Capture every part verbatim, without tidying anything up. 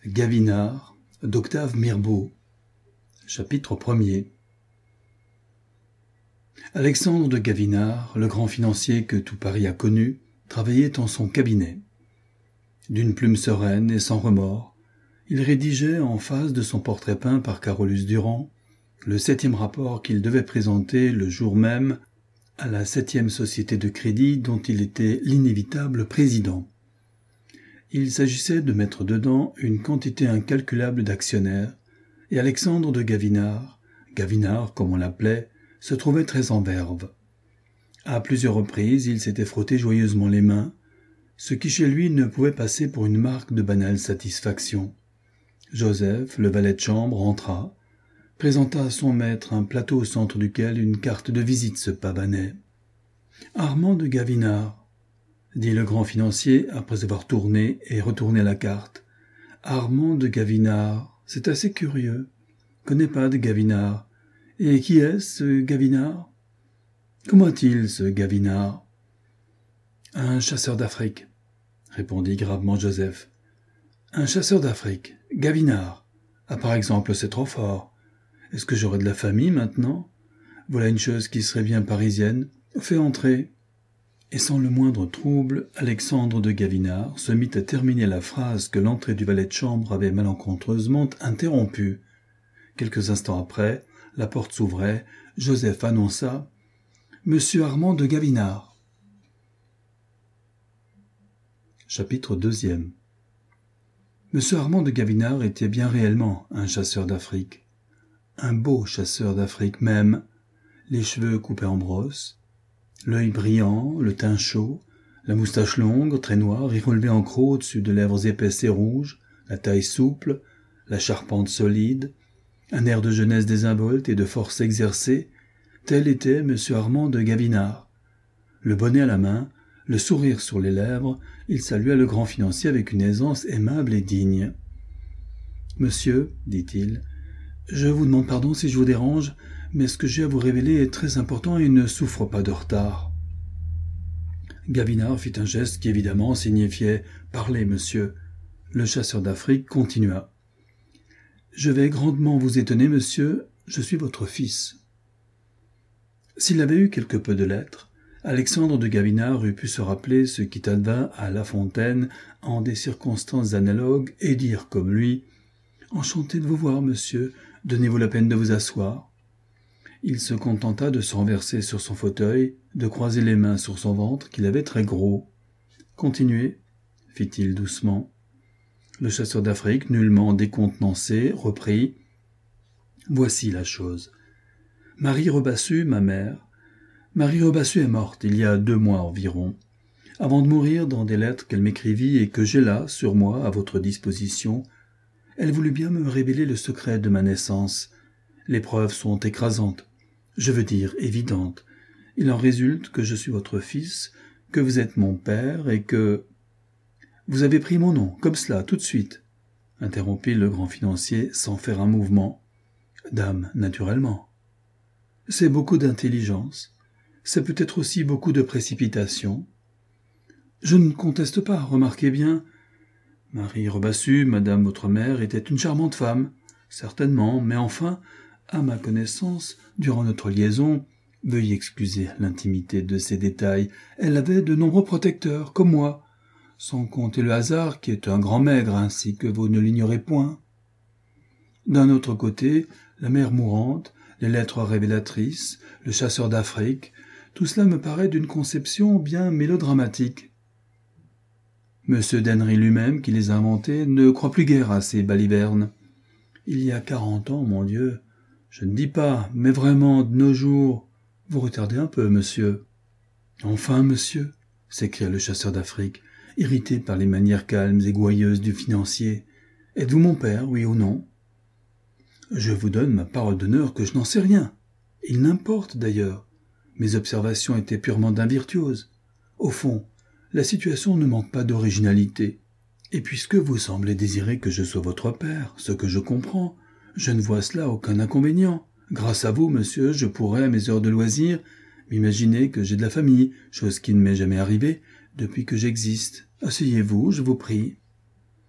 Gavinard d'Octave Mirbeau. Chapitre premier. Alexandre de Gavinard, le grand financier que tout Paris a connu, travaillait en son cabinet. D'une plume sereine et sans remords, il rédigeait en face de son portrait peint par Carolus Durand le septième rapport qu'il devait présenter le jour même à la septième société de crédit dont il était l'inévitable président. Il s'agissait de mettre dedans une quantité incalculable d'actionnaires, et Alexandre de Gavinard, Gavinard comme on l'appelait, se trouvait très en verve. À plusieurs reprises, il s'était frotté joyeusement les mains, ce qui chez lui ne pouvait passer pour une marque de banale satisfaction. Joseph, le valet de chambre, entra, présenta à son maître un plateau au centre duquel une carte de visite se pavanait. « Armand de Gavinard », dit le grand financier après avoir tourné et retourné la carte. « Armand de Gavinard, c'est assez curieux. Connais pas de Gavinard. Et qui est ce Gavinard ? Comment est-il, ce Gavinard ? » « Un chasseur d'Afrique, » répondit gravement Joseph. « Un chasseur d'Afrique, Gavinard. Ah, par exemple, c'est trop fort. Est-ce que j'aurai de la famille maintenant ? Voilà une chose qui serait bien parisienne. Fais entrer. » Et sans le moindre trouble, Alexandre de Gavinard se mit à terminer la phrase que l'entrée du valet de chambre avait malencontreusement interrompue. Quelques instants après, la porte s'ouvrait, Joseph annonça « Monsieur Armand de Gavinard ». Chapitre deuxième. Monsieur Armand de Gavinard était bien réellement un chasseur d'Afrique. Un beau chasseur d'Afrique même, les cheveux coupés en brosse, l'œil brillant, le teint chaud, la moustache longue, très noire et relevée en croc au-dessus de lèvres épaisses et rouges, la taille souple, la charpente solide, un air de jeunesse désinvolte et de force exercée, tel était monsieur Armand de Gavinard. Le bonnet à la main, le sourire sur les lèvres, il salua le grand financier avec une aisance aimable et digne. « Monsieur, dit-il, je vous demande pardon si je vous dérange, mais ce que j'ai à vous révéler est très important et ne souffre pas de retard. » Gavinard fit un geste qui évidemment signifiait « Parlez, monsieur ». Le chasseur d'Afrique continua. « Je vais grandement vous étonner, monsieur, je suis votre fils. » S'il avait eu quelque peu de lettres, Alexandre de Gavinard eût pu se rappeler ce qui advint à La Fontaine en des circonstances analogues et dire comme lui « Enchanté de vous voir, monsieur, donnez-vous la peine de vous asseoir. » Il se contenta de se renverser sur son fauteuil, de croiser les mains sur son ventre qu'il avait très gros. « Continuez, » fit-il doucement. Le chasseur d'Afrique, nullement décontenancé, reprit « Voici la chose. Marie Rebassu, ma mère, Marie Rebassu est morte il y a deux mois environ. Avant de mourir, dans des lettres qu'elle m'écrivit et que j'ai là, sur moi, à votre disposition, elle voulut bien me révéler le secret de ma naissance. Les preuves sont écrasantes, je veux dire évidentes. Il en résulte que je suis votre fils, que vous êtes mon père et que... « Vous avez pris mon nom, comme cela, tout de suite, » interrompit le grand financier sans faire un mouvement. « Dame, naturellement. » « C'est beaucoup d'intelligence. C'est peut-être aussi beaucoup de précipitation. » « Je ne conteste pas, remarquez bien. Marie Rebassu, madame votre mère, était une charmante femme, certainement, mais enfin, à ma connaissance, durant notre liaison, veuillez excuser l'intimité de ces détails, elle avait de nombreux protecteurs, comme moi, sans compter le hasard qui est un grand maigre, ainsi que vous ne l'ignorez point. D'un autre côté, la mère mourante, les lettres révélatrices, le chasseur d'Afrique, tout cela me paraît d'une conception bien mélodramatique. Monsieur d'Henry lui-même, qui les a inventés, ne croit plus guère à ces balivernes. Il y a quarante ans, mon Dieu, je ne dis pas, mais vraiment, de nos jours, vous retardez un peu, monsieur. Enfin, monsieur, s'écria le chasseur d'Afrique, irrité par les manières calmes et gouailleuses du financier, êtes-vous mon père, oui ou non ? Je vous donne ma parole d'honneur que je n'en sais rien. Il n'importe d'ailleurs. Mes observations étaient purement d'un virtuose. Au fond, la situation ne manque pas d'originalité. Et puisque vous semblez désirer que je sois votre père, ce que je comprends, je ne vois cela aucun inconvénient. Grâce à vous, monsieur, je pourrais, à mes heures de loisir, m'imaginer que j'ai de la famille, chose qui ne m'est jamais arrivée depuis que j'existe. Asseyez-vous, je vous prie.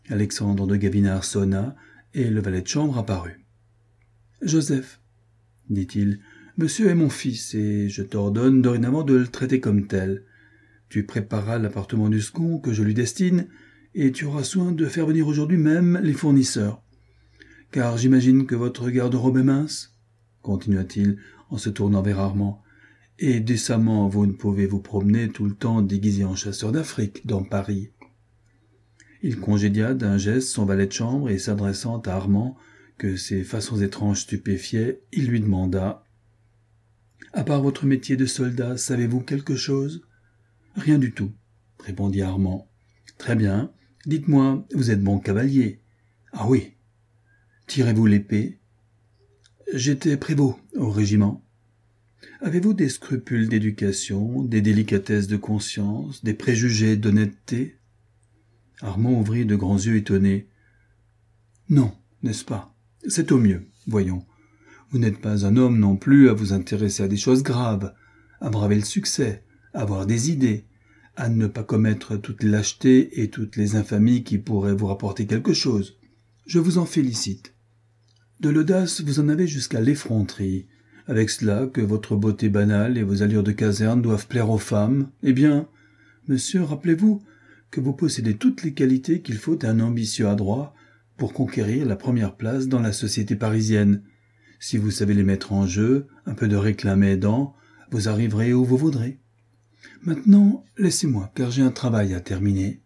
Alexandre de Gavinard sonna, et le valet de chambre apparut. « Joseph, dit-il, monsieur est mon fils, et je t'ordonne dorénavant de le traiter comme tel. Tu prépareras l'appartement du second que je lui destine, et tu auras soin de faire venir aujourd'hui même les fournisseurs. Car j'imagine que votre garde-robe est mince, continua-t-il en se tournant vers Armand, et décemment vous ne pouvez vous promener tout le temps déguisé en chasseur d'Afrique dans Paris. » Il congédia d'un geste son valet de chambre et s'adressant à Armand, que ses façons étranges stupéfiaient, il lui demanda « À part votre métier de soldat, savez-vous quelque chose ?»« Rien du tout, » répondit Armand. « Très bien. Dites-moi, vous êtes bon cavalier. »« Ah oui. »« Tirez-vous l'épée ?»« J'étais prévôt au régiment. »« Avez-vous des scrupules d'éducation, des délicatesses de conscience, des préjugés d'honnêteté ?» Armand ouvrit de grands yeux étonnés. « Non, n'est-ce pas? C'est au mieux, voyons. Vous n'êtes pas un homme non plus à vous intéresser à des choses graves, à braver le succès, à avoir des idées, à ne pas commettre toutes les lâchetés et toutes les infamies qui pourraient vous rapporter quelque chose. Je vous en félicite. De l'audace, vous en avez jusqu'à l'effronterie. Avec cela, que votre beauté banale et vos allures de caserne doivent plaire aux femmes, eh bien, monsieur, rappelez-vous que vous possédez toutes les qualités qu'il faut à un ambitieux adroit pour conquérir la première place dans la société parisienne. Si vous savez les mettre en jeu, un peu de réclame aidant, vous arriverez où vous voudrez. Maintenant, laissez-moi, car j'ai un travail à terminer.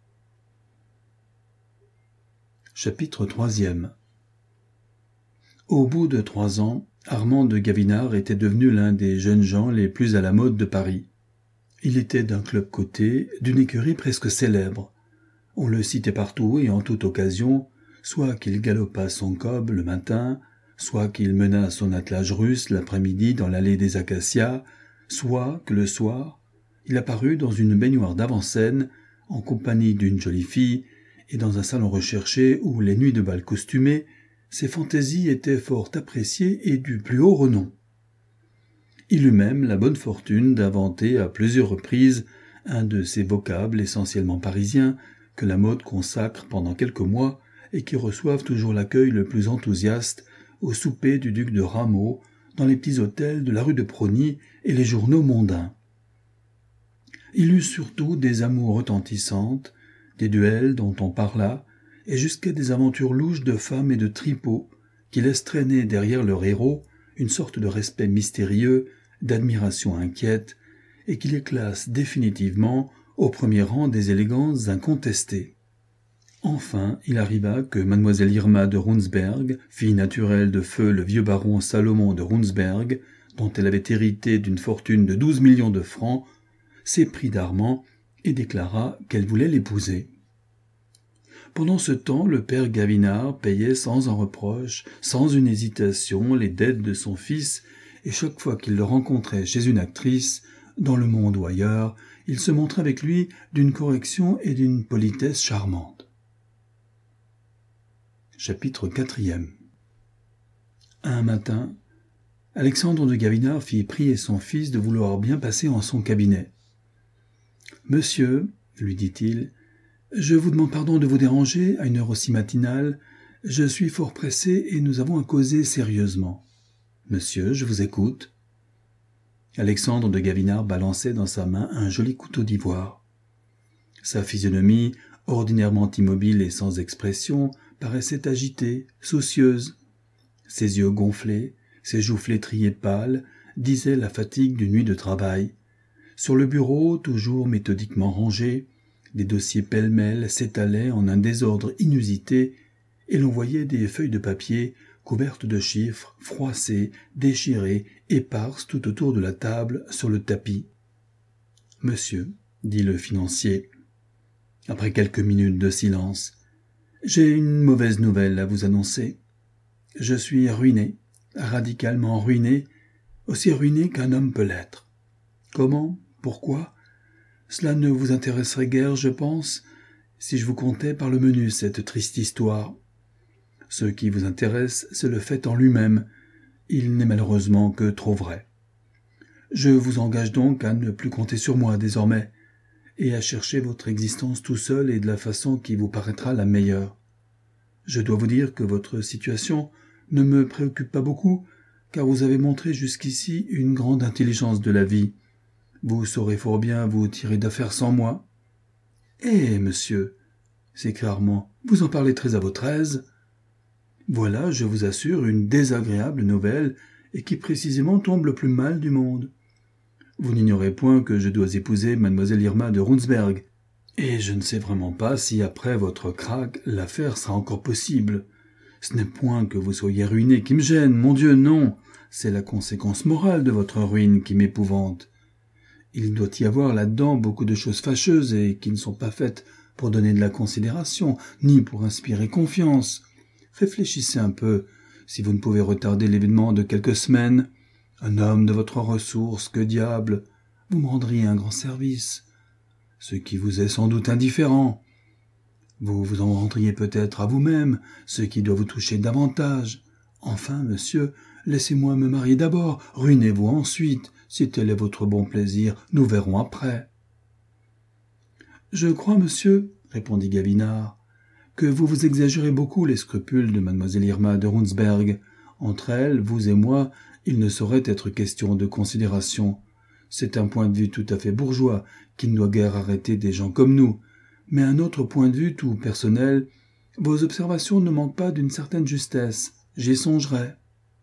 Chapitre troisième. Au bout de trois ans, Armand de Gavinard était devenu l'un des jeunes gens les plus à la mode de Paris. Il était d'un club coté, d'une écurie presque célèbre. On le citait partout et en toute occasion, soit qu'il galopât son cob le matin, soit qu'il menât son attelage russe l'après-midi dans l'allée des Acacias, soit que le soir, il apparut dans une baignoire d'avant-scène, en compagnie d'une jolie fille, et dans un salon recherché où les nuits de bal costumées, ses fantaisies étaient fort appréciées et du plus haut renom. Il eut même la bonne fortune d'inventer à plusieurs reprises un de ces vocables essentiellement parisiens que la mode consacre pendant quelques mois et qui reçoivent toujours l'accueil le plus enthousiaste au souper du duc de Rameau, dans les petits hôtels de la rue de Prony et les journaux mondains. Il eut surtout des amours retentissantes, des duels dont on parla, et jusqu'à des aventures louches de femmes et de tripots qui laissent traîner derrière leur héros une sorte de respect mystérieux, d'admiration inquiète, et qui les classe définitivement au premier rang des élégances incontestées. Enfin, il arriva que mademoiselle Irma de Runsberg, fille naturelle de feu le vieux baron Salomon de Runsberg, dont elle avait hérité d'une fortune de douze millions de francs, s'éprit d'Armand et déclara qu'elle voulait l'épouser. Pendant ce temps, le père Gavinard payait sans un reproche, sans une hésitation, les dettes de son fils, et chaque fois qu'il le rencontrait chez une actrice, dans le monde ou ailleurs, il se montrait avec lui d'une correction et d'une politesse charmante. Chapitre quatrième. Un matin, Alexandre de Gavinard fit prier son fils de vouloir bien passer en son cabinet. « Monsieur, lui dit-il, je vous demande pardon de vous déranger à une heure aussi matinale. Je suis fort pressé et nous avons à causer sérieusement. Monsieur, je vous écoute. » Alexandre de Gavinard balançait dans sa main un joli couteau d'ivoire. Sa physionomie, ordinairement immobile et sans expression, paraissait agitée, soucieuse. Ses yeux gonflés, ses joues flétries et pâles, disaient la fatigue d'une nuit de travail. Sur le bureau, toujours méthodiquement rangé, des dossiers pêle-mêle s'étalaient en un désordre inusité, et l'on voyait des feuilles de papier couvertes de chiffres, froissées, déchirées, éparses tout autour de la table, sur le tapis. « Monsieur, » dit le financier, après quelques minutes de silence, « j'ai une mauvaise nouvelle à vous annoncer. Je suis ruiné, radicalement ruiné, aussi ruiné qu'un homme peut l'être. Comment ? Pourquoi ? Cela ne vous intéresserait guère, je pense, si je vous contais par le menu cette triste histoire. Ce qui vous intéresse, c'est le fait en lui-même. Il n'est malheureusement que trop vrai. Je vous engage donc à ne plus compter sur moi désormais, et à chercher votre existence tout seul et de la façon qui vous paraîtra la meilleure. Je dois vous dire que votre situation ne me préoccupe pas beaucoup, car vous avez montré jusqu'ici une grande intelligence de la vie. Vous saurez fort bien vous tirer d'affaire sans moi. »« Eh, monsieur !» s'écria Armand, « vous en parlez très à votre aise. » Voilà, je vous assure, une désagréable nouvelle, et qui précisément tombe le plus mal du monde. Vous n'ignorez point que je dois épouser mademoiselle Irma de Runsberg, et je ne sais vraiment pas si après votre krach, l'affaire sera encore possible. Ce n'est point que vous soyez ruiné qui me gêne, mon Dieu, non, c'est la conséquence morale de votre ruine qui m'épouvante. Il doit y avoir là-dedans beaucoup de choses fâcheuses et qui ne sont pas faites pour donner de la considération, ni pour inspirer confiance. Réfléchissez un peu, si vous ne pouvez retarder l'événement de quelques semaines. Un homme de votre ressource, que diable, vous me rendriez un grand service, ce qui vous est sans doute indifférent. Vous vous en rendriez peut-être à vous-même, ce qui doit vous toucher davantage. Enfin, monsieur, laissez-moi me marier d'abord, ruinez-vous ensuite, si tel est votre bon plaisir, nous verrons après. « Je crois, monsieur, répondit Gavinard, que vous vous exagérez beaucoup les scrupules de mademoiselle Irma de Runsberg. Entre elle, vous et moi, il ne saurait être question de considération. C'est un point de vue tout à fait bourgeois, qui ne doit guère arrêter des gens comme nous. Mais un autre point de vue tout personnel, vos observations ne manquent pas d'une certaine justesse. J'y songerai. »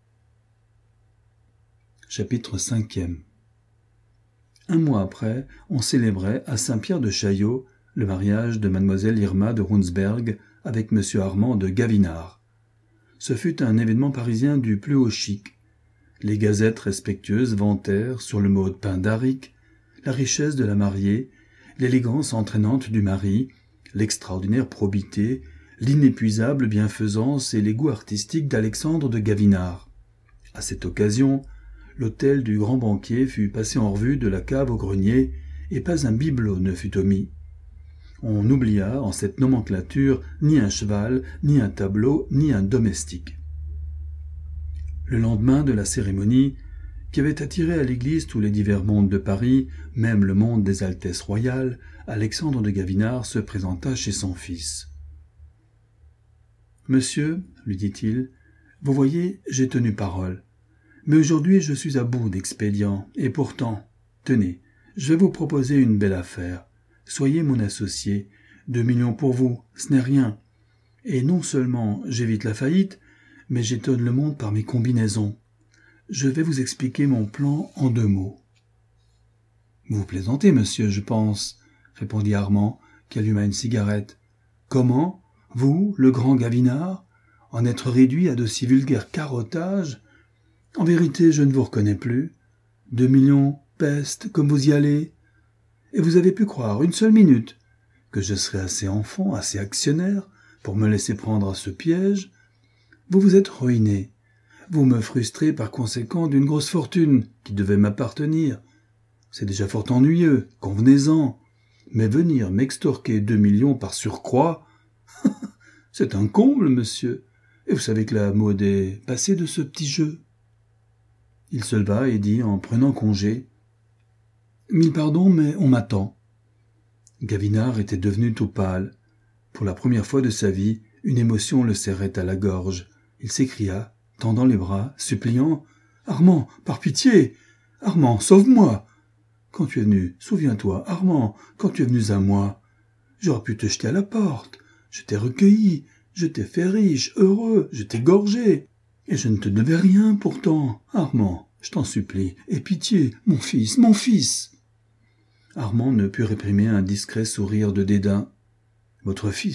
Chapitre cinquième. Un mois après, on célébrait à Saint-Pierre de Chaillot le mariage de mademoiselle Irma de Runsberg avec monsieur Armand de Gavinard. Ce fut un événement parisien du plus haut chic. Les gazettes respectueuses vantèrent, sur le mode pindarique, la richesse de la mariée, l'élégance entraînante du mari, l'extraordinaire probité, l'inépuisable bienfaisance et les goûts artistiques d'Alexandre de Gavinard. À cette occasion, l'hôtel du grand banquier fut passé en revue de la cave au grenier, et pas un bibelot ne fut omis. On n'oublia en cette nomenclature ni un cheval, ni un tableau, ni un domestique. Le lendemain de la cérémonie, qui avait attiré à l'église tous les divers mondes de Paris, même le monde des Altesses royales, Alexandre de Gavinard se présenta chez son fils. « Monsieur, lui dit-il, vous voyez, j'ai tenu parole. Mais aujourd'hui je suis à bout d'expédients, et pourtant, tenez, je vais vous proposer une belle affaire. Soyez mon associé. Deux millions pour vous, ce n'est rien. Et non seulement j'évite la faillite, mais j'étonne le monde par mes combinaisons. Je vais vous expliquer mon plan en deux mots. »« Vous plaisantez, monsieur, je pense, » répondit Armand, qui alluma une cigarette. « Comment, vous, le grand Gavinard, en être réduit à de si vulgaires carottages ? En vérité, je ne vous reconnais plus. Deux millions, peste, comme vous y allez. Et vous avez pu croire une seule minute que je serais assez enfant, assez actionnaire, pour me laisser prendre à ce piège. Vous vous êtes ruiné. Vous me frustrez par conséquent d'une grosse fortune qui devait m'appartenir. C'est déjà fort ennuyeux, convenez-en. Mais venir m'extorquer deux millions par surcroît, c'est un comble, monsieur. Et vous savez que la mode est passée de ce petit jeu. » Il se leva et dit en prenant congé: « Mille pardons, mais on m'attend. » Gavinard était devenu tout pâle. Pour la première fois de sa vie, une émotion le serrait à la gorge. Il s'écria, tendant les bras, suppliant: « Armand, par pitié! Armand, sauve-moi! Quand tu es venu, souviens-toi, Armand, quand tu es venu à moi, j'aurais pu te jeter à la porte. Je t'ai recueilli, je t'ai fait riche, heureux, je t'ai gorgé. Et je ne te devais rien pourtant. Armand, je t'en supplie, aie pitié, mon fils, mon fils !» Armand ne put réprimer un discret sourire de dédain. « Votre fils ?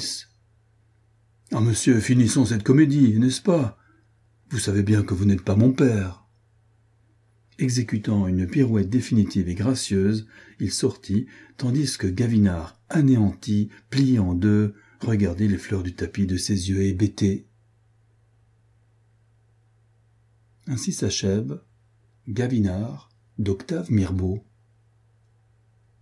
Ah, monsieur, finissons cette comédie, n'est-ce pas ? Vous savez bien que vous n'êtes pas mon père. » Exécutant une pirouette définitive et gracieuse, il sortit, tandis que Gavinard, anéanti, plié en deux, regardait les fleurs du tapis de ses yeux hébétés. Ainsi s'achève Gavinard d'Octave Mirbeau.